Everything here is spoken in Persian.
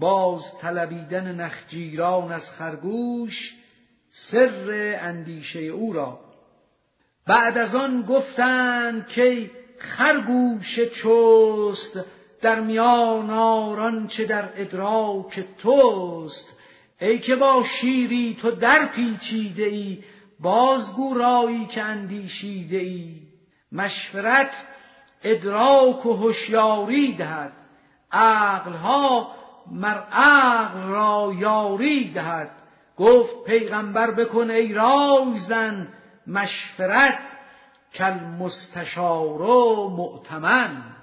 باز طلبیدن نخجیران از خرگوش سر اندیشه او را. بعد از آن گفتند که خرگوش چست، در میان آران چه در ادراک توست. ای که با شیری تو در پیچیده ای، بازگو رایی که اندیشیده ای. مشورت ادراک و هوشیاری دهد، عقلها مر عقل را یاری دهد. گفت پیغمبر بکن ای رای زن، مشورت کالمستشار مؤتمن.